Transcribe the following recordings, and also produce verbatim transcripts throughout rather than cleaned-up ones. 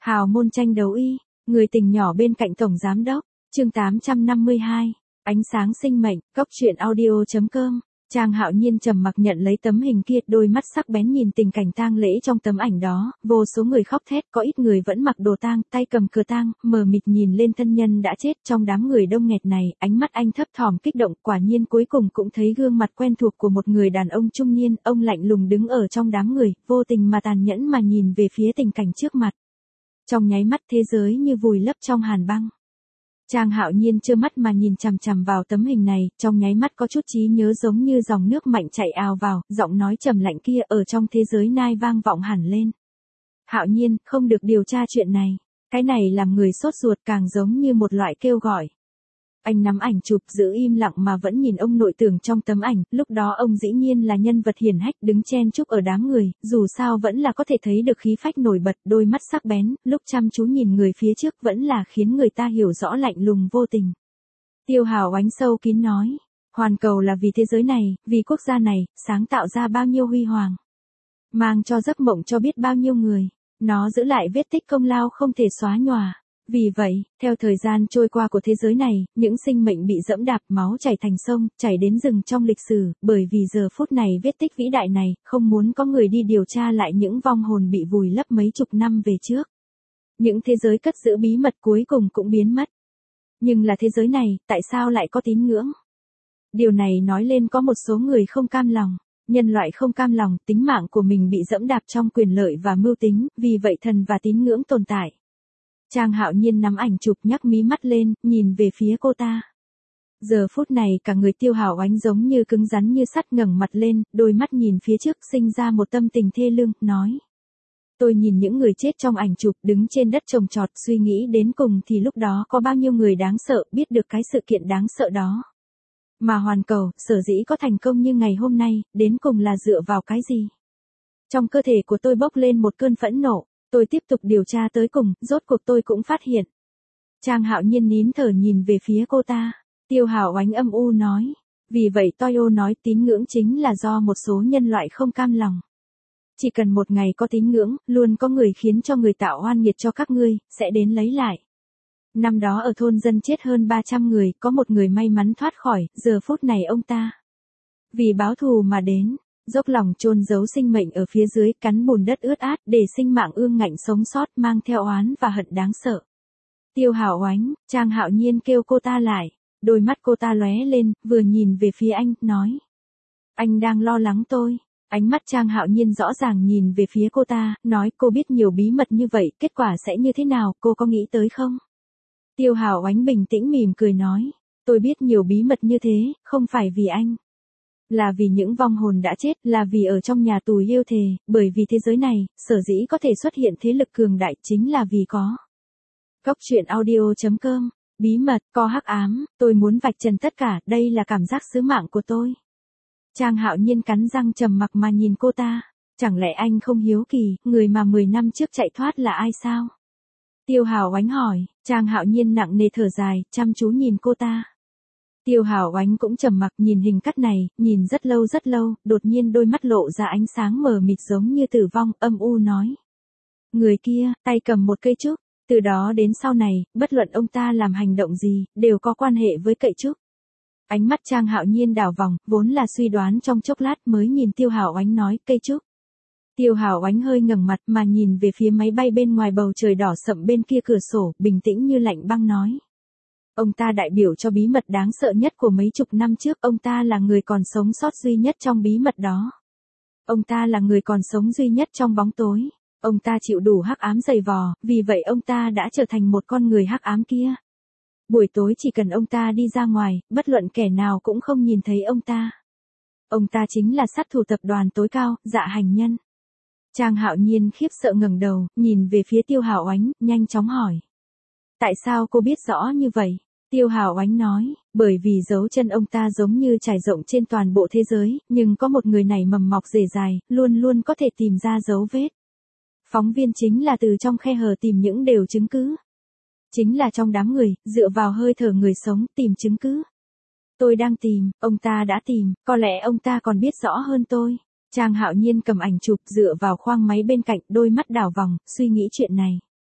Hào môn tranh đấu y, người tình nhỏ bên cạnh tổng giám đốc, chương tám trăm năm mươi hai, ánh sáng sinh mệnh, cốc truyện audio.com. Trang Hạo Nhiên trầm mặc nhận lấy tấm hình kia, đôi mắt sắc bén nhìn tình cảnh tang lễ trong tấm ảnh đó, vô số người khóc thét, có ít người vẫn mặc đồ tang, tay cầm cờ tang, mờ mịt nhìn lên thân nhân đã chết. Trong đám người đông nghẹt này, ánh mắt anh thấp thỏm kích động, quả nhiên cuối cùng cũng thấy gương mặt quen thuộc của một người đàn ông trung niên. Ông lạnh lùng đứng ở trong đám người, vô tình mà tàn nhẫn mà nhìn về phía tình cảnh trước mặt. Trong nháy mắt thế giới như vùi lấp trong hàn băng. Trang Hạo Nhiên trơ mắt mà nhìn chằm chằm vào tấm hình này, trong nháy mắt có chút trí nhớ giống như dòng nước mạnh chảy ào vào, giọng nói trầm lạnh kia ở trong thế giới nai vang vọng hẳn lên. Hạo Nhiên, không được điều tra chuyện này. Cái này làm người sốt ruột, càng giống như một loại kêu gọi. Anh nắm ảnh chụp, giữ im lặng mà vẫn nhìn ông nội tưởng trong tấm ảnh, lúc đó ông dĩ nhiên là nhân vật hiển hách đứng chen chúc ở đám người, dù sao vẫn là có thể thấy được khí phách nổi bật, đôi mắt sắc bén, lúc chăm chú nhìn người phía trước vẫn là khiến người ta hiểu rõ lạnh lùng vô tình. Tiêu Hào Oánh sâu kín nói, hoàn cầu là vì thế giới này, vì quốc gia này, sáng tạo ra bao nhiêu huy hoàng. Mang cho giấc mộng cho biết bao nhiêu người, nó giữ lại vết tích công lao không thể xóa nhòa. Vì vậy, theo thời gian trôi qua của thế giới này, những sinh mệnh bị dẫm đạp, máu chảy thành sông, chảy đến rừng trong lịch sử, bởi vì giờ phút này vết tích vĩ đại này, không muốn có người đi điều tra lại những vong hồn bị vùi lấp mấy chục năm về trước. Những thế giới cất giữ bí mật cuối cùng cũng biến mất. Nhưng là thế giới này, tại sao lại có tín ngưỡng? Điều này nói lên có một số người không cam lòng. Nhân loại không cam lòng, tính mạng của mình bị dẫm đạp trong quyền lợi và mưu tính, vì vậy thần và tín ngưỡng tồn tại. Trang Hạo Nhiên nắm ảnh chụp nhắc mí mắt lên, nhìn về phía cô ta. Giờ phút này cả người Tiêu Hào Oánh giống như cứng rắn như sắt, ngẩng mặt lên, đôi mắt nhìn phía trước sinh ra một tâm tình thê lương, nói. Tôi nhìn những người chết trong ảnh chụp đứng trên đất trồng trọt, suy nghĩ đến cùng thì lúc đó có bao nhiêu người đáng sợ, biết được cái sự kiện đáng sợ đó. Mà hoàn cầu, sở dĩ có thành công như ngày hôm nay, đến cùng là dựa vào cái gì? Trong cơ thể của tôi bốc lên một cơn phẫn nộ. Tôi tiếp tục điều tra tới cùng, rốt cuộc tôi cũng phát hiện. Trang Hạo Nhiên nín thở nhìn về phía cô ta. Tiêu Hào Oánh âm u nói. Vì vậy Toyo nói tín ngưỡng chính là do một số nhân loại không cam lòng. Chỉ cần một ngày có tín ngưỡng, luôn có người khiến cho người tạo oan nghiệt cho các ngươi, sẽ đến lấy lại. Năm đó ở thôn dân chết hơn ba trăm người, có một người may mắn thoát khỏi, giờ phút này ông ta. Vì báo thù mà đến. Dốc lòng chôn giấu sinh mệnh ở phía dưới, cắn bùn đất ướt át để sinh mạng ương ngạnh sống sót, mang theo oán và hận đáng sợ. Tiêu Hào Oánh, Trang Hạo Nhiên kêu cô ta lại, đôi mắt cô ta lóe lên, vừa nhìn về phía anh, nói. Anh đang lo lắng tôi. Ánh mắt Trang Hạo Nhiên rõ ràng nhìn về phía cô ta, nói cô biết nhiều bí mật như vậy, kết quả sẽ như thế nào, cô có nghĩ tới không? Tiêu Hào Oánh bình tĩnh mỉm cười nói, tôi biết nhiều bí mật như thế, không phải vì anh. Là vì những vong hồn đã chết, là vì ở trong nhà tù yêu thề, bởi vì thế giới này, sở dĩ có thể xuất hiện thế lực cường đại chính là vì có. Cốc truyện audio.com, bí mật, có hắc ám, tôi muốn vạch trần tất cả, đây là cảm giác sứ mạng của tôi. Trang Hạo Nhiên cắn răng trầm mặc mà nhìn cô ta, chẳng lẽ anh không hiếu kỳ, người mà mười năm trước chạy thoát là ai sao? Tiêu Hào Oánh hỏi, Trang Hạo Nhiên nặng nề thở dài, chăm chú nhìn cô ta. Tiêu Hào Oánh cũng trầm mặc nhìn hình cắt này, nhìn rất lâu rất lâu, đột nhiên đôi mắt lộ ra ánh sáng mờ mịt giống như tử vong, âm u nói. Người kia, tay cầm một cây trúc, từ đó đến sau này, bất luận ông ta làm hành động gì, đều có quan hệ với cây trúc. Ánh mắt Trang Hạo Nhiên đảo vòng, vốn là suy đoán trong chốc lát mới nhìn Tiêu Hào Oánh nói, cây trúc. Tiêu Hào Oánh hơi ngẩng mặt mà nhìn về phía máy bay bên ngoài bầu trời đỏ sậm bên kia cửa sổ, bình tĩnh như lạnh băng nói. Ông ta đại biểu cho bí mật đáng sợ nhất của mấy chục năm trước, ông ta là người còn sống sót duy nhất trong bí mật đó. Ông ta là người còn sống duy nhất trong bóng tối. Ông ta chịu đủ hắc ám dày vò, vì vậy ông ta đã trở thành một con người hắc ám kia. Buổi tối chỉ cần ông ta đi ra ngoài, bất luận kẻ nào cũng không nhìn thấy ông ta. Ông ta chính là sát thủ tập đoàn tối cao, Dạ Hành Nhân. Trang Hạo Nhiên khiếp sợ ngẩng đầu, nhìn về phía Tiêu Hào Oánh, nhanh chóng hỏi. Tại sao cô biết rõ như vậy? Tiêu Hào Oánh nói, bởi vì dấu chân ông ta giống như trải rộng trên toàn bộ thế giới, nhưng có một người này mầm mọc rễ dài, luôn luôn có thể tìm ra dấu vết. Phóng viên chính là từ trong khe hở tìm những đều chứng cứ. Chính là trong đám người, dựa vào hơi thở người sống, tìm chứng cứ. Tôi đang tìm, ông ta đã tìm, có lẽ ông ta còn biết rõ hơn tôi. Trang Hạo Nhiên cầm ảnh chụp dựa vào khoang máy bên cạnh, đôi mắt đảo vòng, suy nghĩ chuyện này.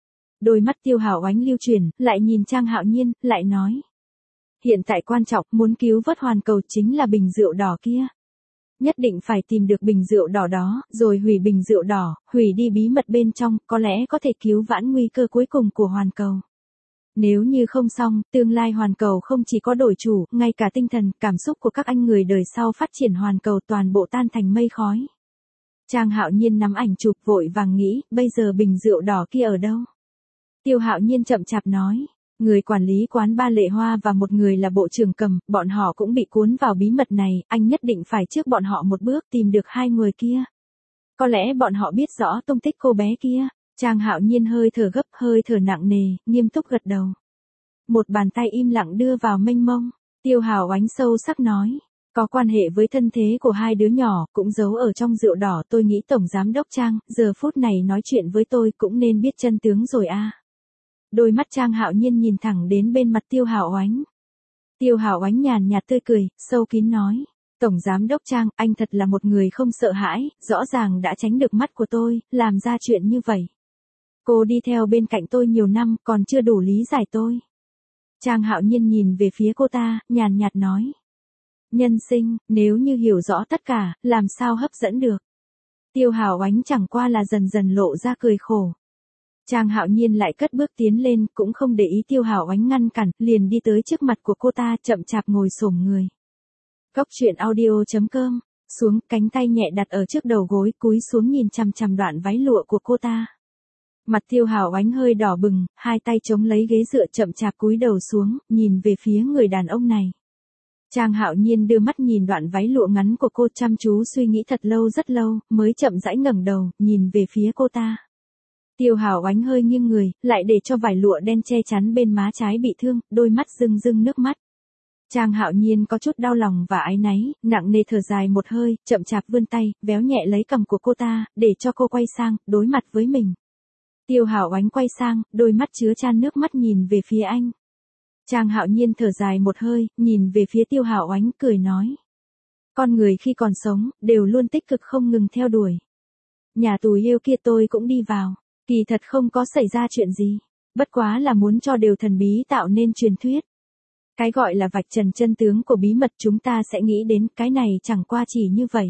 Đôi mắt Tiêu Hạo Oánh lưu chuyển, lại nhìn Trang Hạo Nhiên, lại nói. Hiện tại quan trọng, muốn cứu vớt hoàn cầu chính là bình rượu đỏ kia. Nhất định phải tìm được bình rượu đỏ đó, rồi hủy bình rượu đỏ, hủy đi bí mật bên trong, có lẽ có thể cứu vãn nguy cơ cuối cùng của hoàn cầu. Nếu như không xong, tương lai hoàn cầu không chỉ có đổi chủ, ngay cả tinh thần, cảm xúc của các anh người đời sau phát triển hoàn cầu toàn bộ tan thành mây khói. Trang Hạo Nhiên nắm ảnh chụp vội vàng nghĩ, bây giờ bình rượu đỏ kia ở đâu? Tiêu Hạo Nhiên chậm chạp nói, người quản lý quán ba Lệ Hoa và một người là bộ trưởng Cầm, bọn họ cũng bị cuốn vào bí mật này, anh nhất định phải trước bọn họ một bước tìm được hai người kia. Có lẽ bọn họ biết rõ tung tích cô bé kia. Trang Hạo Nhiên hơi thở gấp, hơi thở nặng nề, nghiêm túc gật đầu. Một bàn tay im lặng đưa vào mênh mông, Tiêu Hạo Oánh sâu sắc nói, có quan hệ với thân thế của hai đứa nhỏ, cũng giấu ở trong rượu đỏ, tôi nghĩ Tổng Giám Đốc Trang, giờ phút này nói chuyện với tôi cũng nên biết chân tướng rồi a. Đôi mắt Trang Hạo Nhiên nhìn thẳng đến bên mặt Tiêu Hạo Oánh. Tiêu Hạo Oánh nhàn nhạt tươi cười, sâu kín nói, Tổng Giám Đốc Trang, anh thật là một người không sợ hãi, rõ ràng đã tránh được mắt của tôi, làm ra chuyện như vậy. Cô đi theo bên cạnh tôi nhiều năm, còn chưa đủ lý giải tôi. Trang Hạo Nhiên nhìn về phía cô ta, nhàn nhạt nói. Nhân sinh, nếu như hiểu rõ tất cả, làm sao hấp dẫn được. Tiêu Hạo Oánh chẳng qua là dần dần lộ ra cười khổ. Trang Hạo Nhiên lại cất bước tiến lên, cũng không để ý Tiêu Hạo Oánh ngăn cản, liền đi tới trước mặt của cô ta, chậm chạp ngồi xổm người. Góc truyện audio chấm com, xuống, cánh tay nhẹ đặt ở trước đầu gối, cúi xuống nhìn chằm chằm đoạn váy lụa của cô ta. Mặt Tiêu Hạo Oánh hơi đỏ bừng, hai tay chống lấy ghế dựa chậm chạp cúi đầu xuống, nhìn về phía người đàn ông này. Trang Hạo Nhiên đưa mắt nhìn đoạn váy lụa ngắn của cô, chăm chú suy nghĩ thật lâu rất lâu, mới chậm rãi ngẩng đầu, nhìn về phía cô ta. Tiêu Hạo Oánh hơi nghiêng người, lại để cho vải lụa đen che chắn bên má trái bị thương, đôi mắt rưng rưng nước mắt. Trang Hạo Nhiên có chút đau lòng và áy náy, nặng nề thở dài một hơi, chậm chạp vươn tay, véo nhẹ lấy cằm của cô ta, để cho cô quay sang, đối mặt với mình. Tiêu Hạo Oánh quay sang, đôi mắt chứa chan nước mắt nhìn về phía anh. Trang Hạo Nhiên thở dài một hơi, nhìn về phía Tiêu Hạo Oánh, cười nói. Con người khi còn sống, đều luôn tích cực không ngừng theo đuổi. Nhà tù yêu kia tôi cũng đi vào, kỳ thật không có xảy ra chuyện gì, bất quá là muốn cho điều thần bí tạo nên truyền thuyết. Cái gọi là vạch trần chân tướng của bí mật chúng ta sẽ nghĩ đến, cái này chẳng qua chỉ như vậy.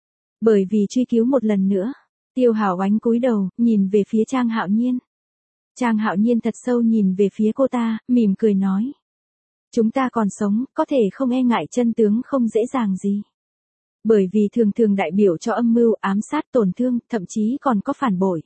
Bởi vì truy cứu một lần nữa. Tiêu Hạo Oánh cúi đầu, nhìn về phía Trang Hạo Nhiên. Trang Hạo Nhiên thật sâu nhìn về phía cô ta, mỉm cười nói. Chúng ta còn sống, có thể không e ngại chân tướng không dễ dàng gì. Bởi vì thường thường đại biểu cho âm mưu, ám sát, tổn thương, thậm chí còn có phản bội.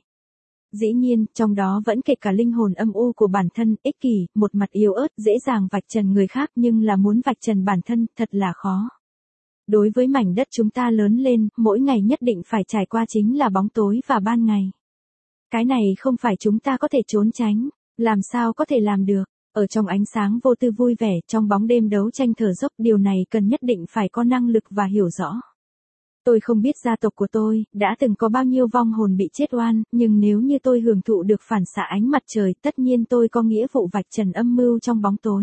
Dĩ nhiên, trong đó vẫn kể cả linh hồn âm u của bản thân, ích kỷ, một mặt yếu ớt, dễ dàng vạch trần người khác nhưng là muốn vạch trần bản thân, thật là khó. Đối với mảnh đất chúng ta lớn lên, mỗi ngày nhất định phải trải qua chính là bóng tối và ban ngày. Cái này không phải chúng ta có thể trốn tránh, làm sao có thể làm được. Ở trong ánh sáng vô tư vui vẻ, trong bóng đêm đấu tranh thở dốc, điều này cần nhất định phải có năng lực và hiểu rõ. Tôi không biết gia tộc của tôi đã từng có bao nhiêu vong hồn bị chết oan, nhưng nếu như tôi hưởng thụ được phản xạ ánh mặt trời, tất nhiên tôi có nghĩa vụ vạch trần âm mưu trong bóng tối.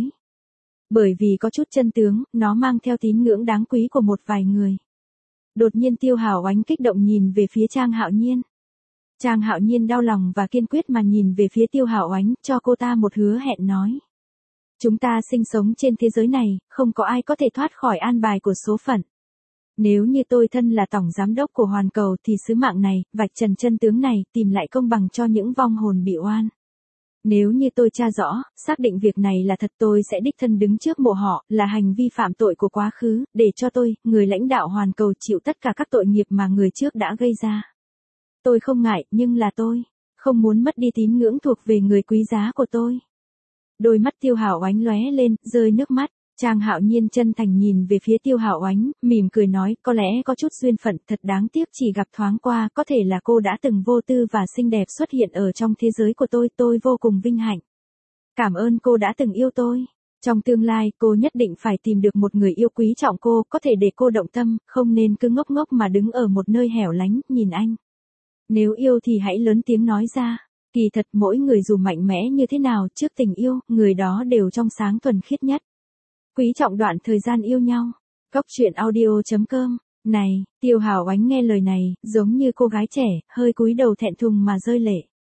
Bởi vì có chút chân tướng, nó mang theo tín ngưỡng đáng quý của một vài người. Đột nhiên Tiêu Hạo Oánh kích động nhìn về phía Trang Hạo Nhiên. Trang Hạo Nhiên đau lòng và kiên quyết mà nhìn về phía Tiêu Hạo Oánh, cho cô ta một hứa hẹn nói. Chúng ta sinh sống trên thế giới này, không có ai có thể thoát khỏi an bài của số phận. Nếu như tôi thân là tổng giám đốc của hoàn cầu thì sứ mạng này, vạch trần chân tướng này, tìm lại công bằng cho những vong hồn bị oan. Nếu như tôi tra rõ, xác định việc này là thật, tôi sẽ đích thân đứng trước mộ họ, là hành vi phạm tội của quá khứ, để cho tôi, người lãnh đạo hoàn cầu chịu tất cả các tội nghiệp mà người trước đã gây ra. Tôi không ngại, nhưng là tôi không muốn mất đi tín ngưỡng thuộc về người quý giá của tôi. Đôi mắt Tiêu Hạo Oánh lóe lên, rơi nước mắt. Trang Hạo Nhiên chân thành nhìn về phía Tiêu Hạo Oánh, mỉm cười nói, có lẽ có chút duyên phận, thật đáng tiếc chỉ gặp thoáng qua, có thể là cô đã từng vô tư và xinh đẹp xuất hiện ở trong thế giới của tôi, tôi vô cùng vinh hạnh. Cảm ơn cô đã từng yêu tôi. Trong tương lai, cô nhất định phải tìm được một người yêu quý trọng cô, có thể để cô động tâm, không nên cứ ngốc ngốc mà đứng ở một nơi hẻo lánh, nhìn anh. Nếu yêu thì hãy lớn tiếng nói ra. Kỳ thật mỗi người dù mạnh mẽ như thế nào, trước tình yêu, người đó đều trong sáng thuần khiết nhất. Quý trọng đoạn thời gian yêu nhau. Góc truyện audio chấm com. Này, Tiêu Hạo Oánh nghe lời này, giống như cô gái trẻ, hơi cúi đầu thẹn thùng mà rơi lệ.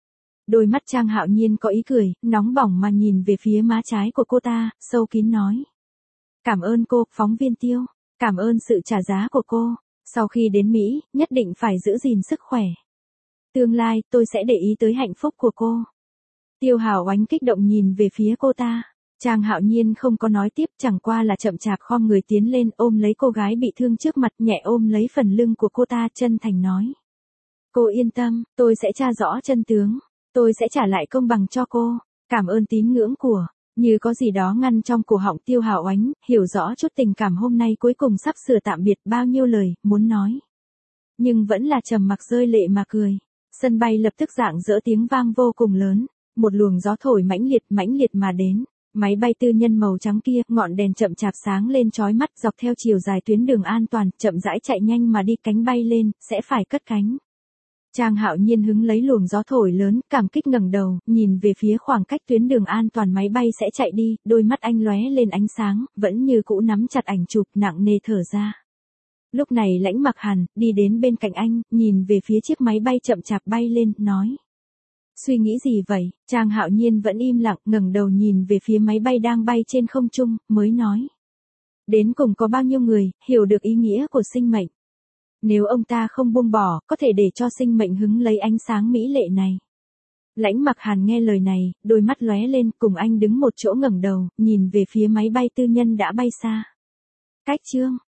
Đôi mắt Trang Hạo Nhiên có ý cười, nóng bỏng mà nhìn về phía má trái của cô ta, sâu kín nói. Cảm ơn cô, phóng viên Tiêu. Cảm ơn sự trả giá của cô. Sau khi đến Mỹ, nhất định phải giữ gìn sức khỏe. Tương lai, tôi sẽ để ý tới hạnh phúc của cô. Tiêu Hảo Oánh kích động nhìn về phía cô ta. Trang Hạo Nhiên không có nói tiếp, chẳng qua là chậm chạp khom người tiến lên ôm lấy cô gái bị thương trước mặt, nhẹ ôm lấy phần lưng của cô ta, chân thành nói. Cô yên tâm, tôi sẽ tra rõ chân tướng. Tôi sẽ trả lại công bằng cho cô. Cảm ơn tín ngưỡng của. Như có gì đó ngăn trong cổ họng Tiêu Hạo Oánh, hiểu rõ chút tình cảm hôm nay cuối cùng sắp sửa tạm biệt, bao nhiêu lời, muốn nói. Nhưng vẫn là trầm mặc rơi lệ mà cười. Sân bay lập tức rạng rỡ tiếng vang vô cùng lớn. Một luồng gió thổi mãnh liệt mãnh liệt mà đến. Máy bay tư nhân màu trắng kia, ngọn đèn chậm chạp sáng lên chói mắt dọc theo chiều dài tuyến đường an toàn, chậm rãi chạy nhanh mà đi, cánh bay lên, sẽ phải cất cánh. Trang Hạo Nhiên hứng lấy luồng gió thổi lớn, cảm kích ngẩng đầu, nhìn về phía khoảng cách tuyến đường an toàn máy bay sẽ chạy đi, đôi mắt anh lóe lên ánh sáng, vẫn như cũ nắm chặt ảnh chụp, nặng nề thở ra. Lúc này Lãnh Mặc Hàn đi đến bên cạnh anh, nhìn về phía chiếc máy bay chậm chạp bay lên, nói. Suy nghĩ gì vậy? Trang Hạo Nhiên vẫn im lặng, ngẩng đầu nhìn về phía máy bay đang bay trên không trung, mới nói. Đến cùng có bao nhiêu người, hiểu được ý nghĩa của sinh mệnh? Nếu ông ta không buông bỏ, có thể để cho sinh mệnh hứng lấy ánh sáng mỹ lệ này. Lãnh Mặc Hàn nghe lời này, đôi mắt lóe lên, cùng anh đứng một chỗ ngẩng đầu, nhìn về phía máy bay tư nhân đã bay xa. Cách chương